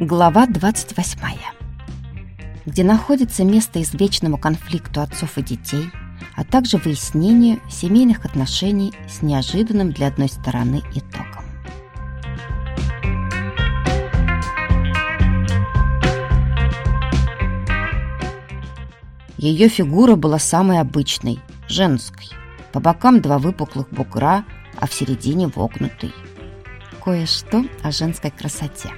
Глава 28, где находится место извечному конфликту отцов и детей, а также выяснению семейных отношений с неожиданным для одной стороны итогом. Ее фигура была самой обычной, женской. По бокам 2 выпуклых бугра, а в середине вогнутый. Кое-что о женской красоте.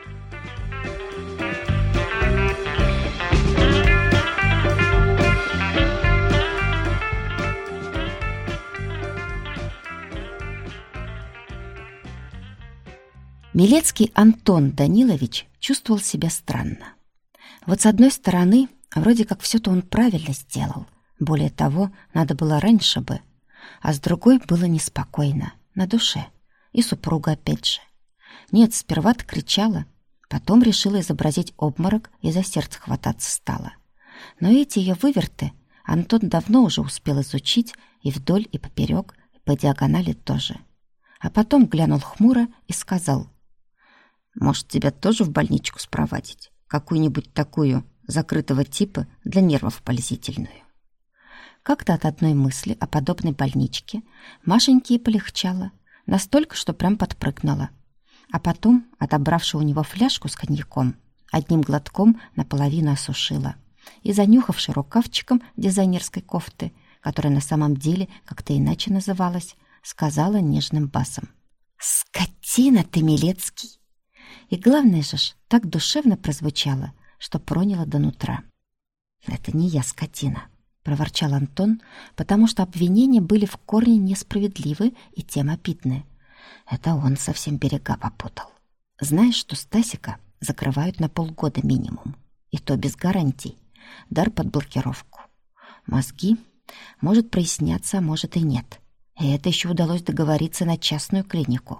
Милецкий Антон Данилович чувствовал себя странно. Вот с одной стороны, вроде как все-то он правильно сделал. Более того, надо было раньше бы. А с другой было неспокойно, на душе. И супруга опять же. Нет, сперва-то кричала, потом решила изобразить обморок и за сердце хвататься стала. Но эти ее выверты Антон давно уже успел изучить и вдоль, и поперек, и по диагонали тоже. А потом глянул хмуро и сказал: «Может, тебя тоже в больничку спровадить? Какую-нибудь такую закрытого типа для нервов пользительную». Как-то от одной мысли о подобной больничке Машеньке и полегчало, настолько, что прям подпрыгнула. А потом, отобравши у него фляжку с коньяком, одним глотком наполовину осушила и, занюхавши рукавчиком дизайнерской кофты, которая на самом деле как-то иначе называлась, сказала нежным басом: «Скотина ты, Милецкий!» И главное же ж, так душевно прозвучало, что проняло до нутра. «Это не я, скотина», — проворчал Антон, потому что обвинения были в корне несправедливы и тем обидны. Это он совсем берега попутал. Знаешь, что Стасика закрывают на полгода минимум, и то без гарантий, дар под блокировку. Мозги может проясняться, а может и нет. И это еще удалось договориться на частную клинику.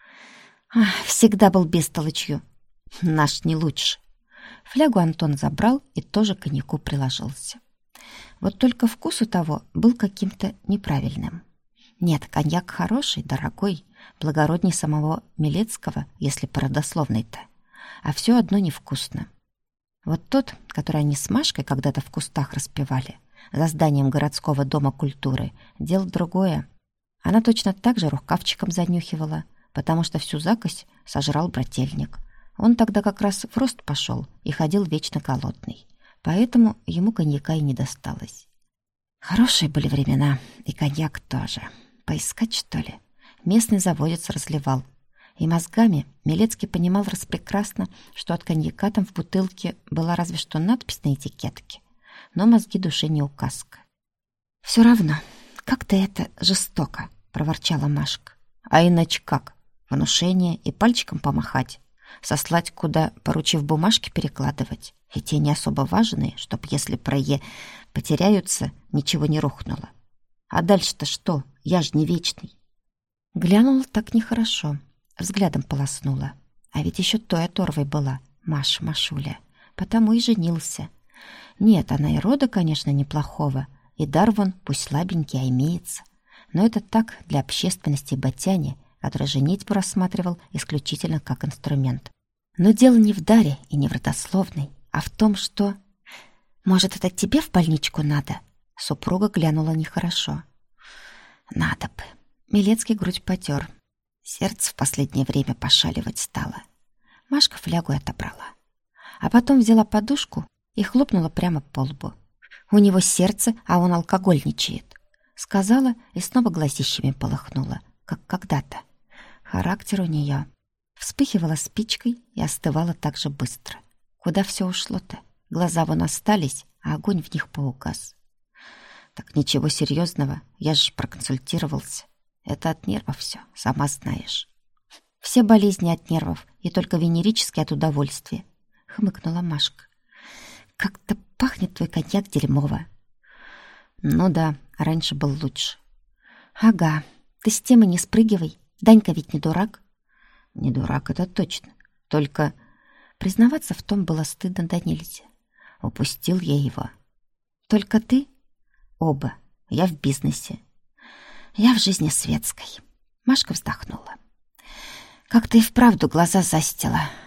Всегда был бестолочью. Наш не лучше. Флягу Антон забрал и тоже к коньяку приложился. Вот только вкус у того был каким-то неправильным. Нет, коньяк хороший, дорогой, благородней самого Милецкого, если по родословной-то. А все одно невкусно. Вот тот, который они с Машкой когда-то в кустах распевали, за зданием городского дома культуры, делал другое. Она точно так же рукавчиком занюхивала, потому что всю закось сожрал брательник. Он тогда как раз в рост пошел и ходил вечно голодный. Поэтому ему коньяка и не досталось. Хорошие были времена, и коньяк тоже. Поискать, что ли? Местный заводец разливал. И мозгами Милецкий понимал распрекрасно, что от коньяка там в бутылке была разве что надпись на этикетке. Но мозги души не указка. «Все равно, как-то это жестоко», — проворчала Машка. «А иначе как? Внушение и пальчиком помахать, сослать куда, поручив бумажки перекладывать, и те не особо важные, чтоб, если потеряются, ничего не рухнуло. А дальше-то что? Я ж не вечный». Глянула так нехорошо, взглядом полоснула. А ведь еще той оторвой была, Машуля, потому и женился. Нет, она и рода, конечно, неплохого, и дар вон, пусть слабенький, а имеется. Но это так, для общественности и ботяни, который женитьбу рассматривал исключительно как инструмент. Но дело не в даре и не в родословной, а в том, что... «Может, это тебе в больничку надо?» Супруга глянула нехорошо. «Надо бы». Милецкий грудь потер. Сердце в последнее время пошаливать стало. Машка флягу отобрала. А потом взяла подушку и хлопнула прямо по лбу. «У него сердце, а он алкогольничает», — сказала и снова глазищами полыхнула, как когда-то. Характер у нее. Вспыхивала спичкой и остывала так же быстро. Куда все ушло-то? Глаза вон остались, а огонь в них поугас. Так ничего серьезного, я же проконсультировался. Это от нервов все, сама знаешь. Все болезни от нервов, и только венерические от удовольствия, хмыкнула Машка. Как-то пахнет твой коньяк дерьмово. Ну да, раньше был лучше. Ага, ты с темы не спрыгивай. Данька ведь не дурак. Не дурак, это точно. Только признаваться в том было стыдно до нельзя. Упустил я его. Только ты? Оба. Я в бизнесе. Я в жизни светской. Машка вздохнула. Как-то и вправду глаза застила.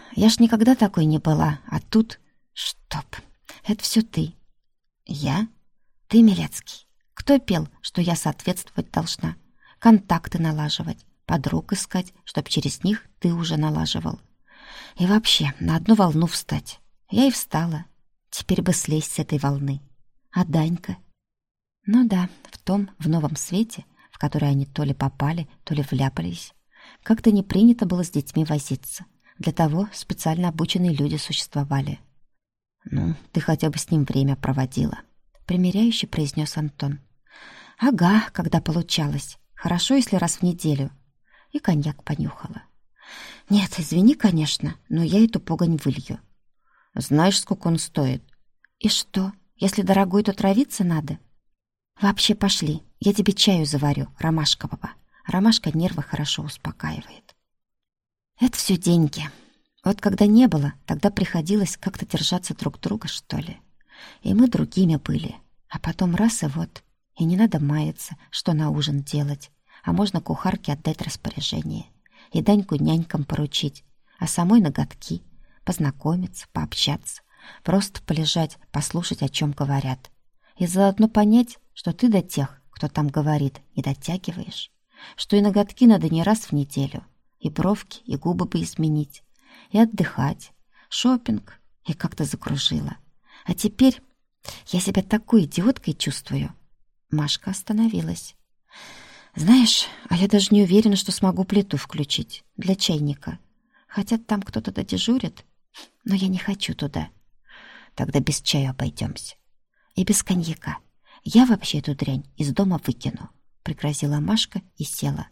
я ж никогда такой не была, а тут... Чтоб, это все ты. Я? Ты, Милецкий. Кто пел, что я соответствовать должна? Контакты налаживать, подруг искать, чтоб через них ты уже налаживал. И вообще на одну волну встать. Я и встала. Теперь бы слезть с этой волны. А Данька? Ну да, в новом свете, в который они то ли попали, то ли вляпались, как-то не принято было с детьми возиться. Для того специально обученные люди существовали. «Ну, ты хотя бы с ним время проводила», — примиряюще произнес Антон. «Ага, когда получалось. Хорошо, если раз в неделю». И коньяк понюхала. «Нет, извини, конечно, но я эту погонь вылью». «Знаешь, сколько он стоит?» «И что? Если дорогой, то травиться надо?» «Вообще пошли, я тебе чаю заварю, ромашкового. Ромашка нервы хорошо успокаивает». «Это все деньги. Вот когда не было, тогда приходилось как-то держаться друг друга, что ли. И мы другими были. А потом раз и вот. И не надо маяться, что на ужин делать. А можно кухарке отдать распоряжение. И Даньку нянькам поручить. А самой ноготки. Познакомиться, пообщаться. Просто полежать, послушать, о чем говорят. И заодно понять, что ты до тех, кто там говорит, не дотягиваешь. Что и ноготки надо не раз в неделю. И бровки, и губы бы изменить. И отдыхать. Шопинг. И как-то закружила. А теперь я себя такой идиоткой чувствую. Машка остановилась. Знаешь, а я даже не уверена, что смогу плиту включить для чайника. Хотя там кто-то додежурит, но я не хочу туда. Тогда без чая обойдемся. И без коньяка. Я вообще эту дрянь из дома выкину, пригрозила Машка и села.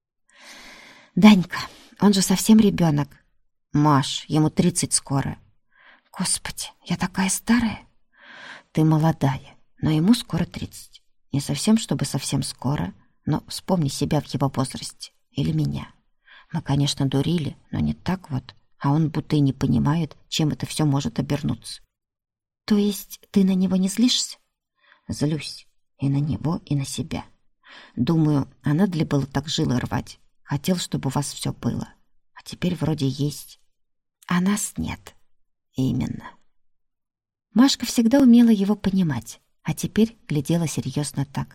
Данька, он же совсем ребенок. Маш, ему 30 скоро. Господи, я такая старая. Ты молодая, но ему скоро 30. Не совсем, чтобы совсем скоро, но вспомни себя в его возрасте. Или меня. Мы, конечно, дурили, но не так вот. А он будто и не понимает, чем это все может обернуться. То есть ты на него не злишься? Злюсь. И на него, и на себя. Думаю, а надо ли было так жилы рвать? Хотел, чтобы у вас все было. А теперь вроде есть. А нас нет. Именно. Машка всегда умела его понимать, а теперь глядела серьезно так.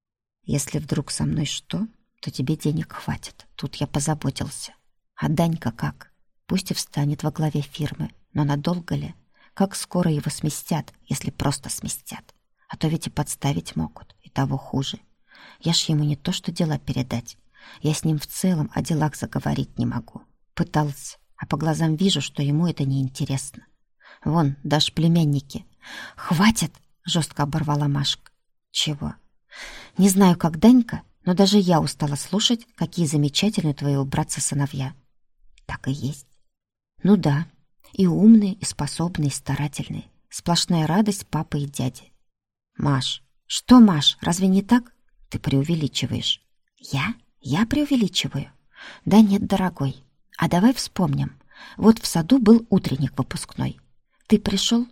Если вдруг со мной что, то тебе денег хватит. Тут я позаботился. А Данька как? Пусть и встанет во главе фирмы, но надолго ли? Как скоро его сместят, если просто сместят? А то ведь и подставить могут, и того хуже. Я ж ему не то что дела передать. Я с ним в целом о делах заговорить не могу. Пытался, а по глазам вижу, что ему это неинтересно. Вон, даже племянники. «Хватит!» — жестко оборвала Машка. «Чего?» «Не знаю, как Данька, но даже я устала слушать, какие замечательные твои у братца-сыновья». «Так и есть». «Ну да, и умные, и способные, и старательные. Сплошная радость папы и дяди». «Маш». «Что, Маш, разве не так?» «Ты преувеличиваешь». «Я? Я преувеличиваю?» «Да нет, дорогой. А давай вспомним. Вот в саду был утренник выпускной. Ты пришел?»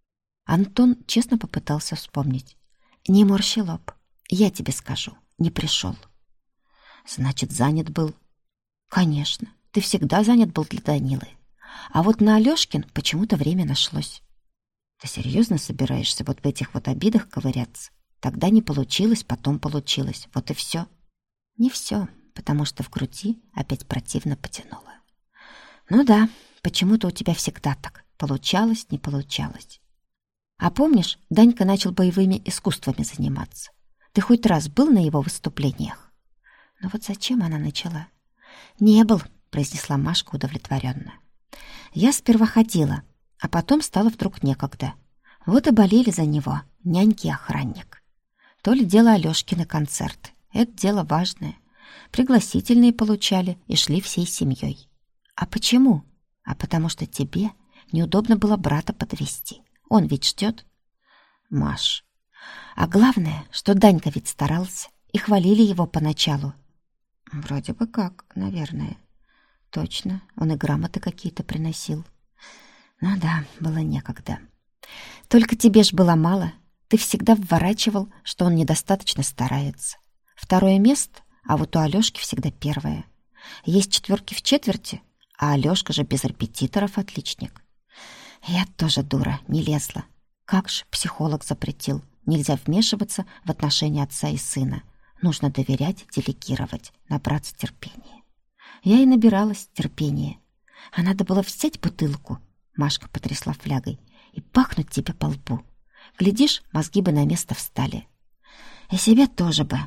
Антон честно попытался вспомнить. «Не морщи лоб. Я тебе скажу. Не пришел». «Значит, занят был?» «Конечно. Ты всегда занят был для Данилы. А вот на Алёшкин почему-то время нашлось». «Ты серьезно собираешься вот в этих вот обидах ковыряться? Тогда не получилось, потом получилось. Вот и все». «Не все, потому что в груди опять противно потянуло». «Ну да, почему-то у тебя всегда так. Получалось, не получалось». «А помнишь, Данька начал боевыми искусствами заниматься? Ты хоть раз был на его выступлениях?» «Ну вот зачем она начала?» «Не был», — произнесла Машка удовлетворенно. «Я сперва ходила, а потом стало вдруг некогда. Вот и болели за него няньки и охранник. То ли дело Алёшкины концерты. Это дело важное. Пригласительные получали и шли всей семьей. А почему? А потому что тебе неудобно было брата подвезти. Он ведь ждет». «Маш». «А главное, что Данька ведь старался, и хвалили его поначалу». «Вроде бы как, наверное». «Точно, он и грамоты какие-то приносил». «Ну да, было некогда». «Только тебе ж было мало. Ты всегда вворачивал, что он недостаточно старается. Второе место, а вот у Алёшки всегда первое. Есть четверки в четверти, А Алёшка же без репетиторов отличник. Я тоже дура, не лезла. Как же психолог запретил. Нельзя вмешиваться в отношения отца и сына. Нужно доверять, делегировать, набраться терпения. Я и набиралась терпения. А надо было взять бутылку, Машка потрясла флягой, и пахнуть тебе по лбу. Глядишь, мозги бы на место встали. И себе тоже бы.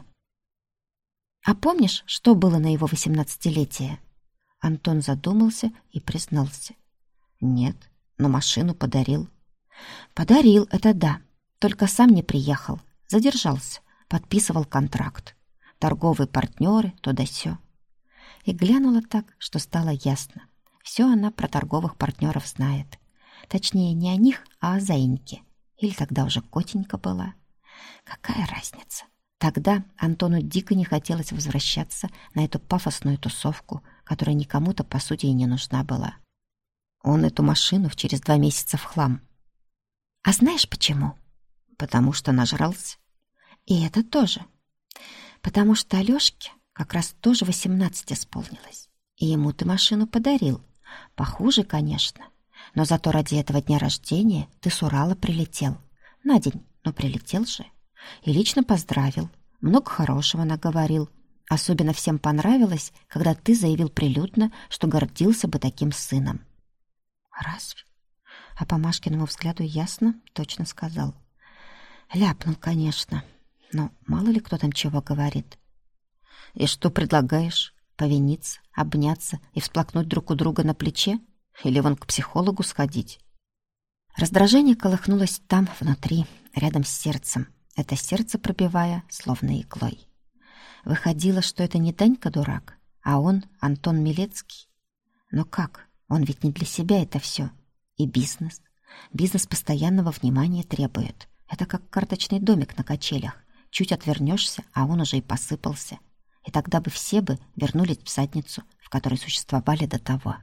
А помнишь, что было на его 18-летие? Антон задумался и признался. Нет, но машину подарил. Подарил, это да. Только сам не приехал. Задержался. Подписывал контракт. Торговые партнеры, то да сё. И глянула так, что стало ясно. Все она про торговых партнеров знает. Точнее, не о них, а о Заиньке. Или тогда уже Котенька была. Какая разница? Тогда Антону дико не хотелось возвращаться на эту пафосную тусовку, которая никому-то, по сути, и не нужна была. Он эту машину через 2 месяца в хлам. А знаешь почему? Потому что нажрался. И это тоже. Потому что Алёшке как раз тоже 18 исполнилось. И ему ты машину подарил. Похуже, конечно. Но зато ради этого дня рождения ты с Урала прилетел. На день, но прилетел же. И лично поздравил. Много хорошего наговорил. Особенно всем понравилось, когда ты заявил прилюдно, что гордился бы таким сыном. Разве? А по Машкиному взгляду ясно, точно сказал. Ляпнул, конечно. Но мало ли кто там чего говорит. И что предлагаешь? Повиниться, обняться и всплакнуть друг у друга на плече? Или вон к психологу сходить? Раздражение колыхнулось там, внутри, рядом с сердцем. Это сердце пробивая, словно иглой. Выходило, что это не Данька дурак, а он, Антон Милецкий. Но как? Он ведь не для себя это все. И бизнес. Бизнес постоянного внимания требует. Это как карточный домик на качелях. Чуть отвернешься, а он уже и посыпался. И тогда бы все бы вернулись в задницу, в которой существовали до того.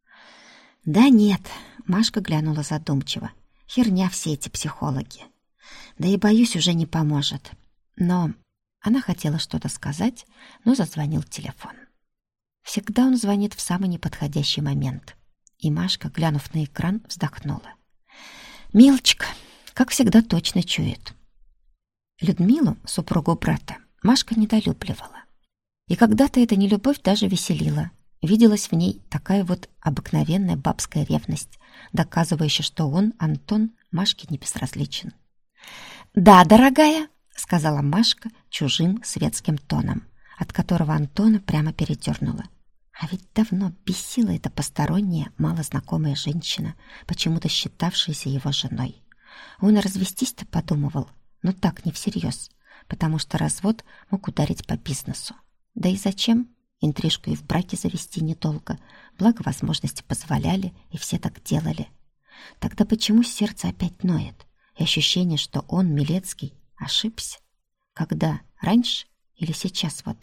Да нет, Машка глянула задумчиво. Херня все эти психологи. Да и, боюсь, уже не поможет. Но она хотела что-то сказать, но зазвонил телефон. Всегда он звонит в самый неподходящий момент. И Машка, глянув на экран, вздохнула. Милочка, как всегда, точно чует. Людмилу, супругу брата, Машка недолюбливала. И когда-то эта нелюбовь даже веселила. Виделась в ней такая вот обыкновенная бабская ревность, доказывающая, что он, Антон, Машке не безразличен. «Да, дорогая», — сказала Машка чужим светским тоном, от которого Антона прямо передернула. А ведь давно бесила эта посторонняя, малознакомая женщина, почему-то считавшаяся его женой. Он и развестись-то подумывал, но так не всерьез, потому что развод мог ударить по бизнесу. Да и зачем? Интрижку и в браке завести недолго, благо возможности позволяли, и все так делали. Тогда почему сердце опять ноет? И ощущение, что он, Милецкий, ошибся? Когда? Раньше или сейчас вот?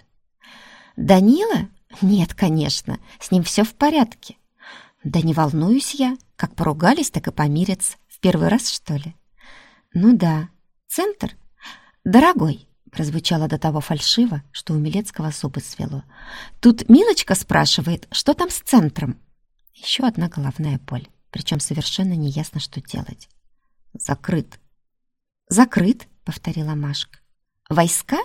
Данила? Нет, конечно, с ним все в порядке. Да не волнуюсь я, как поругались, так и помирятся. В первый раз, что ли? Ну да. Центр? Дорогой, прозвучало до того фальшиво, что у Милецкого зубы свело. Тут Милочка спрашивает, что там с центром? Еще одна головная боль, причем совершенно неясно, что делать. Закрыт. Закрыт, повторила Машка. Войска?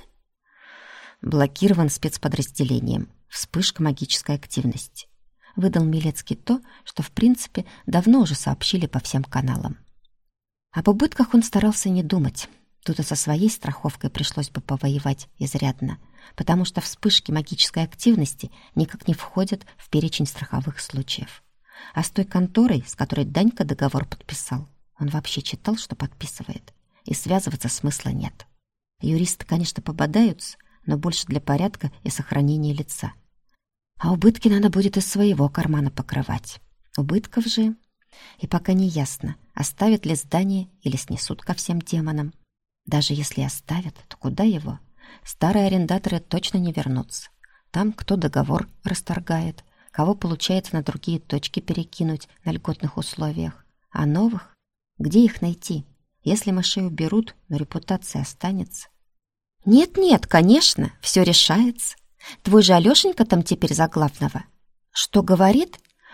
Блокирован спецподразделением. Вспышка магической активности. Выдал Милецкий то, что, в принципе, давно уже сообщили по всем каналам. Об убытках он старался не думать. Тут и со своей страховкой пришлось бы повоевать изрядно, потому что вспышки магической активности никак не входят в перечень страховых случаев. А с той конторой, с которой Данька договор подписал, он вообще читал, что подписывает, и связываться смысла нет. Юристы, конечно, пободаются, но больше для порядка и сохранения лица. А убытки надо будет из своего кармана покрывать. Убытков же... И пока не ясно, оставят ли здание или снесут ко всем демонам. Даже если оставят, то куда его? Старые арендаторы точно не вернутся. Там кто договор расторгает, кого получается на другие точки перекинуть на льготных условиях. А новых? Где их найти? Если мышей уберут, но репутация останется. Нет-нет, конечно, все решается. Твой же Алешенька там теперь за главного. Что говорит?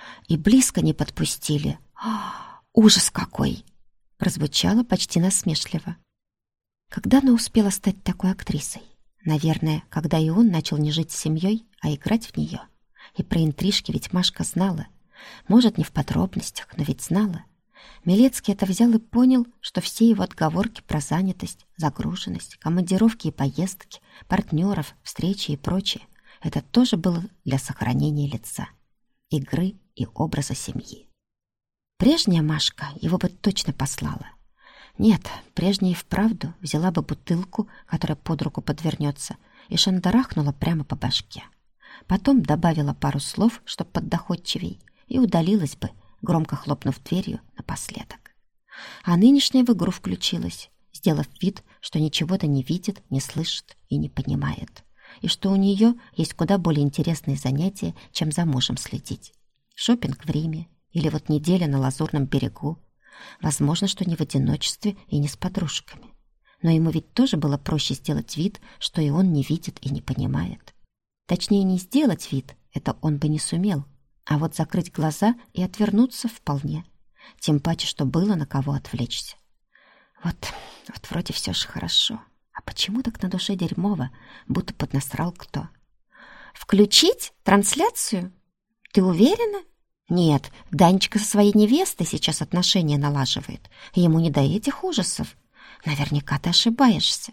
И близко не подпустили. Ужас какой!» прозвучало почти насмешливо. Когда она успела стать такой актрисой? Наверное, когда и он начал не жить с семьей, а играть в нее. И про интрижки ведь Машка знала. Может, не в подробностях, но ведь знала. Милецкий это взял и понял, что все его отговорки про занятость, загруженность, командировки и поездки, партнеров, встречи и прочее — это тоже было для сохранения лица, игры и образа семьи. Прежняя Машка его бы точно послала. Нет, прежняя и вправду взяла бы бутылку, которая под руку подвернется, и шандарахнула прямо по башке. Потом добавила пару слов, чтоб поддоходчивей, и удалилась бы, громко хлопнув дверью напоследок. А нынешняя в игру включилась, сделав вид, что ничего-то не видит, не слышит и не понимает, и что у нее есть куда более интересные занятия, чем за мужем следить. Шопинг в Риме или вот неделя на Лазурном берегу. Возможно, что не в одиночестве и не с подружками. Но ему ведь тоже было проще сделать вид, что и он не видит и не понимает. Точнее, не сделать вид, это он бы не сумел, а вот закрыть глаза и отвернуться вполне. Тем паче, что было на кого отвлечься. Вот вроде все же хорошо. А почему так на душе дерьмово, будто поднасрал кто? «Включить трансляцию? Ты уверена?» «Нет, Данечка со своей невестой сейчас отношения налаживает. Ему не до этих ужасов. Наверняка ты ошибаешься».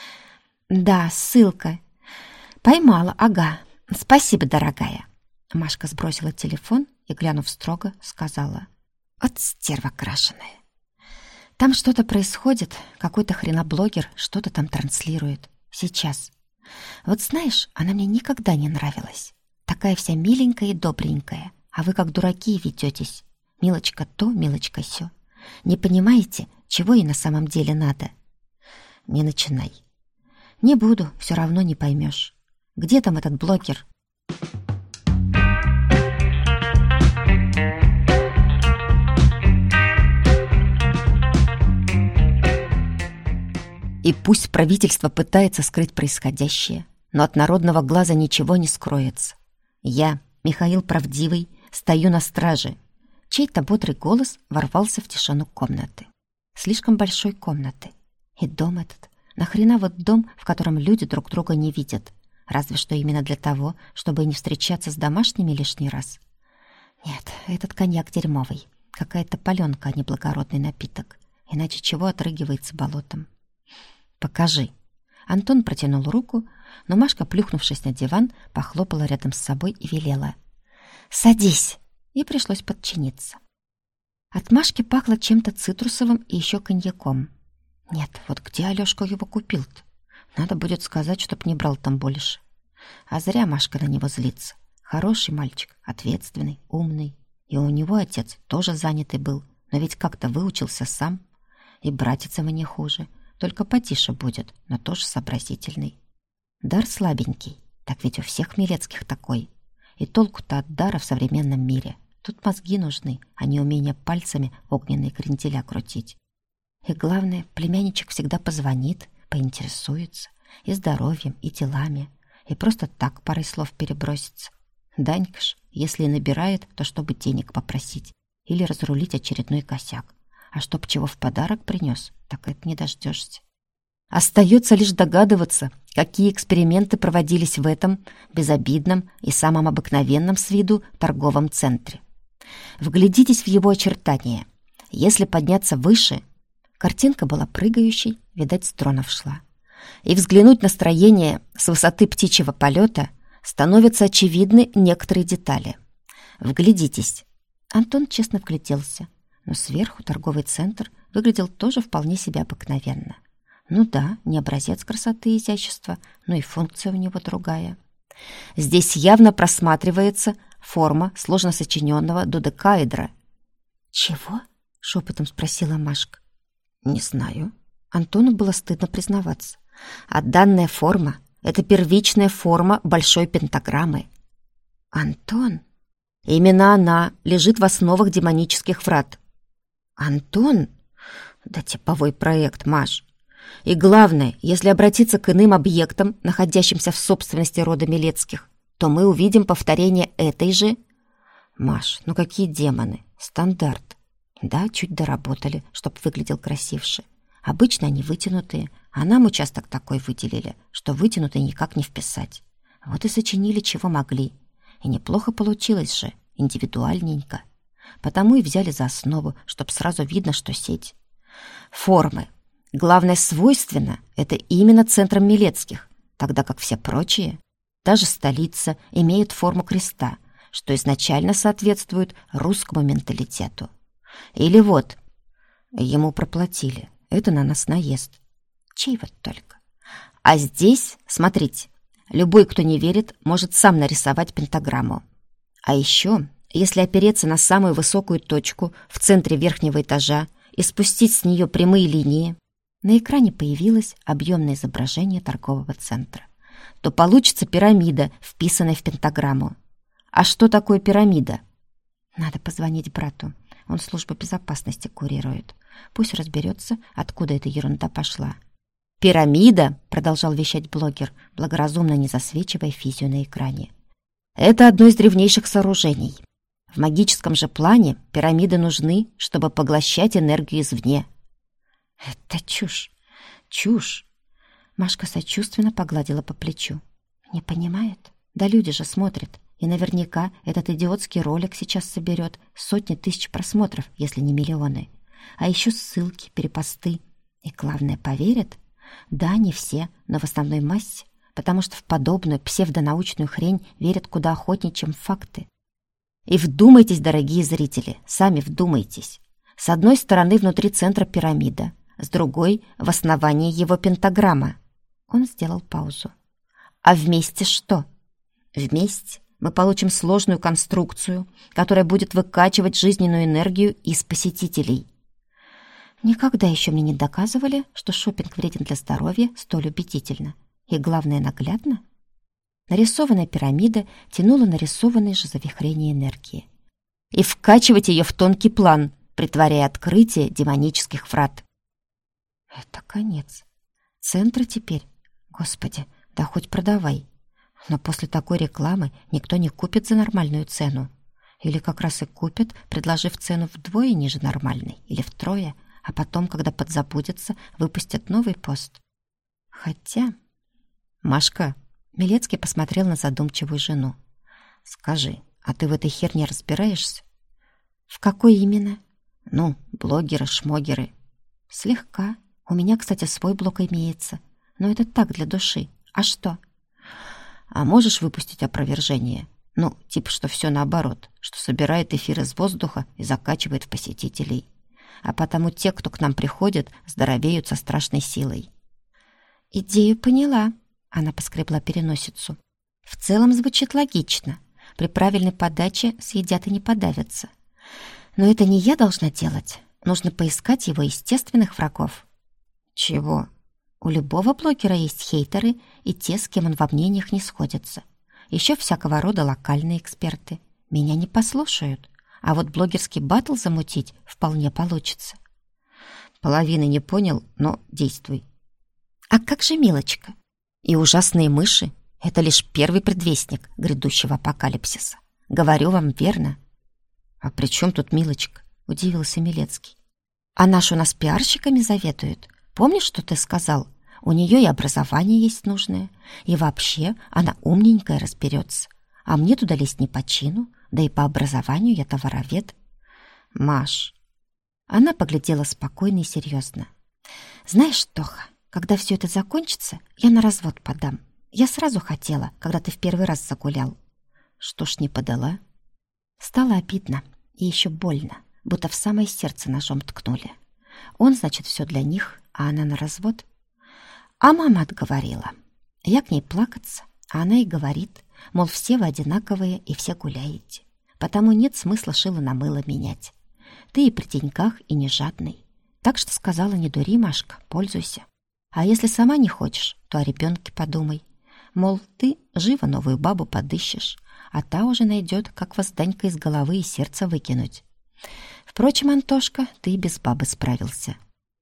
«Да, ссылка. Поймала, ага. Спасибо, дорогая». Машка сбросила телефон и, глянув строго, сказала: «От стерва крашеная. Там что-то происходит, какой-то хреноблогер что-то там транслирует. Сейчас. Вот знаешь, она мне никогда не нравилась. Такая вся миленькая и добренькая. А вы как дураки ведетесь. Милочка то, милочка сё. Не понимаете, чего ей на самом деле надо?» «Не начинай». «Не буду, все равно не поймешь. Где там этот блогер?» И пусть правительство пытается скрыть происходящее, но от народного глаза ничего не скроется. Я, Михаил Правдивый, стою на страже. Чей-то бодрый голос ворвался в тишину комнаты. Слишком большой комнаты. И дом этот. Нахрена вот дом, в котором люди друг друга не видят? Разве что именно для того, чтобы не встречаться с домашними лишний раз. Нет, этот коньяк дерьмовый. Какая-то паленка, а не благородный напиток. Иначе чего отрыгивается болотом? «Покажи». Антон протянул руку, но Машка, плюхнувшись на диван, похлопала рядом с собой и велела: «Садись!» И пришлось подчиниться. От Машки пахло чем-то цитрусовым и еще коньяком. Нет, вот где Алёшка его купил-то? Надо будет сказать, чтоб не брал там больше. А зря Машка на него злится. Хороший мальчик, ответственный, умный. И у него отец тоже занятый был, но ведь как-то выучился сам. И братец ему не хуже, только потише будет, но тоже сообразительный. Дар слабенький, так ведь у всех Милецких такой. И толку-то от дара в современном мире. Тут мозги нужны, а не умение пальцами огненные кренделя крутить. И главное, племянничек всегда позвонит, поинтересуется и здоровьем, и делами, и просто так парой слов перебросится. Данька ж, если и набирает, то чтобы денег попросить или разрулить очередной косяк. А чтоб чего в подарок принес, так это не дождешься. Остается лишь догадываться, какие эксперименты проводились в этом безобидном и самом обыкновенном с виду торговом центре. Вглядитесь в его очертания. Если подняться выше, картинка была прыгающей, видать, с дронов шла. И взглянуть на строение с высоты птичьего полета, становятся очевидны некоторые детали. Вглядитесь. Антон честно вгляделся, но сверху торговый центр выглядел тоже вполне себе обыкновенно. Ну да, не образец красоты и изящества, но и функция у него другая. Здесь явно просматривается форма сложно сочиненного додекаэдра. «Чего?» — шепотом спросила Машка. «Не знаю». Антону было стыдно признаваться. А данная форма — это первичная форма большой пентаграммы. «Антон?» «Именно она лежит в основах демонических врат». «Антон?» «Да типовой проект, Маш. И главное, если обратиться к иным объектам, находящимся в собственности рода Милецких, то мы увидим повторение этой же...» Маш, ну какие демоны? Стандарт. Да, чуть доработали, чтоб выглядел красивше. Обычно они вытянутые, а нам участок такой выделили, что вытянутый никак не вписать. Вот и сочинили, чего могли. И неплохо получилось же, индивидуальненько. Потому и взяли за основу, чтоб сразу видно, что сеть. Формы. Главное, свойственно — это именно центром Милецких, тогда как все прочие, даже столица, имеют форму креста, что изначально соответствует русскому менталитету. Или вот, ему проплатили, это на нас наезд. Чей вот только. А здесь, смотрите, любой, кто не верит, может сам нарисовать пентаграмму. А еще, если опереться на самую высокую точку в центре верхнего этажа и спустить с нее прямые линии, на экране появилось объемное изображение торгового центра, то получится пирамида, вписанная в пентаграмму. А что такое пирамида? Надо позвонить брату. Он службу безопасности курирует. Пусть разберется, откуда эта ерунда пошла. «Пирамида», — продолжал вещать блогер, благоразумно не засвечивая физию на экране, «это одно из древнейших сооружений. В магическом же плане пирамиды нужны, чтобы поглощать энергию извне». «Это чушь, чушь!» Машка сочувственно погладила по плечу. «Не понимает? Да люди же смотрят. И наверняка этот идиотский ролик сейчас соберет сотни тысяч просмотров, если не миллионы. А еще ссылки, перепосты. И главное, поверят? Да, не все, но в основной массе, потому что в подобную псевдонаучную хрень верят куда охотнее, чем в факты. И вдумайтесь, дорогие зрители, сами вдумайтесь. С одной стороны внутри центра пирамида, с другой — в основании его пентаграмма. Он сделал паузу. А вместе что? Вместе мы получим сложную конструкцию, которая будет выкачивать жизненную энергию из посетителей. Никогда еще мне не доказывали, что шопинг вреден для здоровья столь убедительно. И главное, наглядно. Нарисованная пирамида тянула нарисованные же завихрения энергии. И вкачивать ее в тонкий план, притворяя открытие демонических врат. Это конец. Центры теперь. Господи, да хоть продавай. Но после такой рекламы никто не купит за нормальную цену. Или как раз и купит, предложив цену вдвое ниже нормальной, или втрое, а потом, когда подзабудется, выпустят новый пост. Хотя... Машка, Милецкий посмотрел на задумчивую жену. Скажи, а ты в этой херне разбираешься? В какой именно? Ну, блогеры, шмогеры. Слегка. У меня, кстати, свой блог имеется. Но это так, для души. А что? А можешь выпустить опровержение? Ну, типа, что все наоборот, что собирает эфир из воздуха и закачивает в посетителей. А потому те, кто к нам приходит, здоровеют со страшной силой. Идею поняла. Она поскребла переносицу. В целом звучит логично. При правильной подаче съедят и не подавятся. Но это не я должна делать. Нужно поискать его естественных врагов. Чего? У любого блогера есть хейтеры и те, с кем он во мнениях не сходится. Еще всякого рода локальные эксперты. Меня не послушают. А вот блогерский баттл замутить вполне получится. Половины не понял, но действуй. А как же Милочка? И ужасные мыши — это лишь первый предвестник грядущего апокалипсиса. Говорю вам верно. А при чем тут Милочка? Удивился Милецкий. Она ж у нас пиарщиками заведует. Помнишь, что ты сказал? У нее и образование есть нужное. И вообще она умненькая, разберется. А мне туда лезть не по чину, да и по образованию я товаровед. Маш. Она поглядела спокойно и серьезно. Знаешь, Тоха, когда все это закончится, я на развод подам. Я сразу хотела, когда ты в первый раз загулял. Что ж не подала? Стало обидно и еще больно, будто в самое сердце ножом ткнули. Он, значит, все для них, а она на развод. А мама отговорила. Я к ней плакаться, а она и говорит, мол, все вы одинаковые и все гуляете. Потому нет смысла шило на мыло менять. Ты и при деньгах, и не жадный. Так что сказала, не дури, Машка, пользуйся. А если сама не хочешь, то о ребенке подумай. Мол, ты живо новую бабу подыщешь, а та уже найдет, как вас Данька из головы и сердца выкинуть. Впрочем, Антошка, ты и без бабы справился.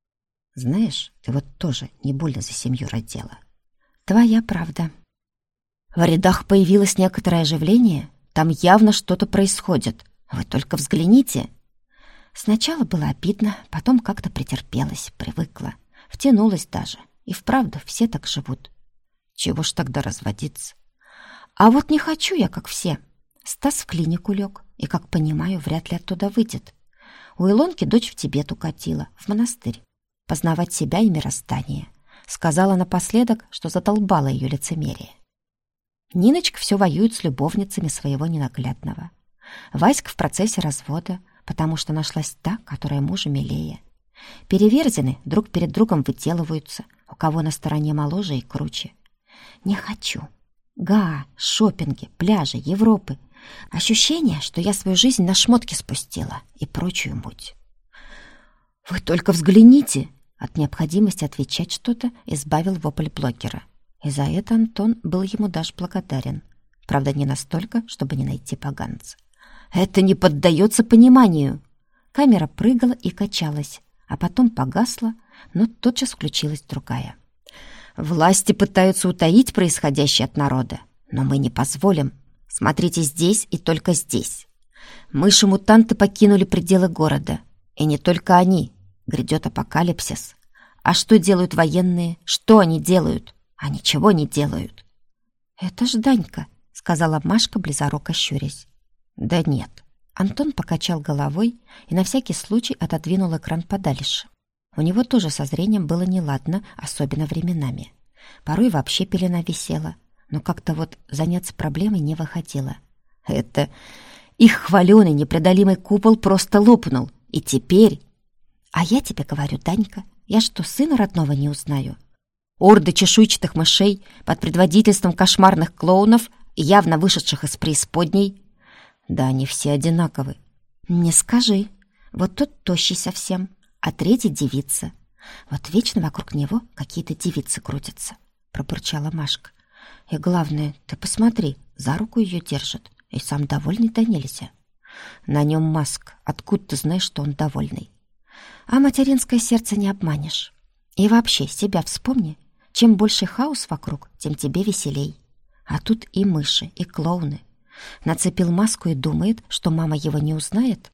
Знаешь, ты вот тоже не больно за семью родила. Твоя правда. В рядах появилось некоторое оживление. Там явно что-то происходит. Вы только взгляните». Сначала было обидно, потом как-то претерпелась, привыкла, втянулась даже. И вправду все так живут. Чего ж тогда разводиться? А вот не хочу я, как все. Стас в клинику лег, и, как понимаю, вряд ли оттуда выйдет. У Илонки дочь в Тибет укатила, в монастырь. Познавать себя и мироздание. Сказала напоследок, что задолбала ее лицемерие. Ниночка все воюет с любовницами своего ненаглядного. Васька в процессе развода, потому что нашлась та, которая мужу милее. Переверзины друг перед другом выделываются, у кого на стороне моложе и круче. Не хочу. Шопинги, пляжи, Европы. Ощущение, что я свою жизнь на шмотки спустила и прочую муть. «Вы только взгляните!» От необходимости отвечать что-то избавил вопль блогера. И за это Антон был ему даже благодарен. Правда, не настолько, чтобы не найти поганца. «Это не поддается пониманию!» Камера прыгала и качалась, а потом погасла, но тотчас включилась другая. «Власти пытаются утаить происходящее от народа, но мы не позволим. Смотрите здесь и только здесь. Мыши-мутанты покинули пределы города. И не только они. Грядет апокалипсис. А что делают военные? Что они делают? А ничего не делают». «Это ж Данька», — сказала Машка, близоруко щурясь. «Да нет». Антон покачал головой и на всякий случай отодвинул экран подальше. У него тоже со зрением было неладно, особенно временами. Порой вообще пелена висела, но как-то вот заняться проблемой не выходило. Это их хваленый непреодолимый купол просто лопнул, и теперь... «А я тебе говорю, Данька, я что, сына родного не узнаю?» Орды чешуйчатых мышей под предводительством кошмарных клоунов, явно вышедших из преисподней. Да они все одинаковы. «Не скажи. Вот тот тощий совсем, а третий девица. Вот вечно вокруг него какие-то девицы крутятся», — пробурчала Машка. «И главное, ты посмотри, за руку ее держит, и сам довольный да нельзя. На нем маска, откуда ты знаешь, что он довольный? А материнское сердце не обманешь. И вообще, себя вспомни, чем больше хаос вокруг, тем тебе веселей. А тут и мыши, и клоуны. Нацепил маску и думает, что мама его не узнает.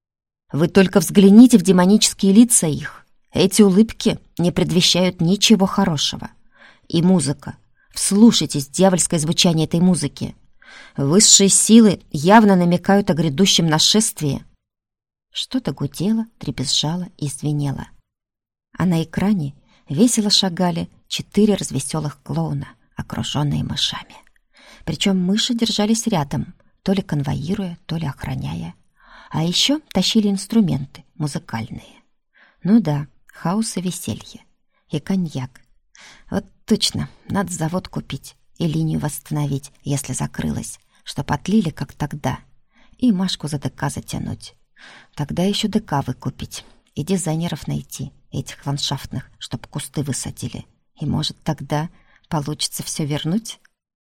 Вы только взгляните в демонические лица их. Эти улыбки не предвещают ничего хорошего. И музыка. Вслушайтесь в дьявольское звучание этой музыки. Высшие силы явно намекают о грядущем нашествии». Что-то гудело, дребезжало и звенело. А на экране весело шагали 4 развеселых клоуна, окруженные мышами. Причем мыши держались рядом, то ли конвоируя, то ли охраняя. А еще тащили инструменты музыкальные. Ну да, хаос и веселье. И коньяк. Вот точно, надо завод купить и линию восстановить, если закрылась, чтоб отлили, как тогда. И Машку за ДК затянуть. Тогда еще ДК выкупить и дизайнеров найти, этих ландшафтных, чтоб кусты высадили. И может тогда получится все вернуть?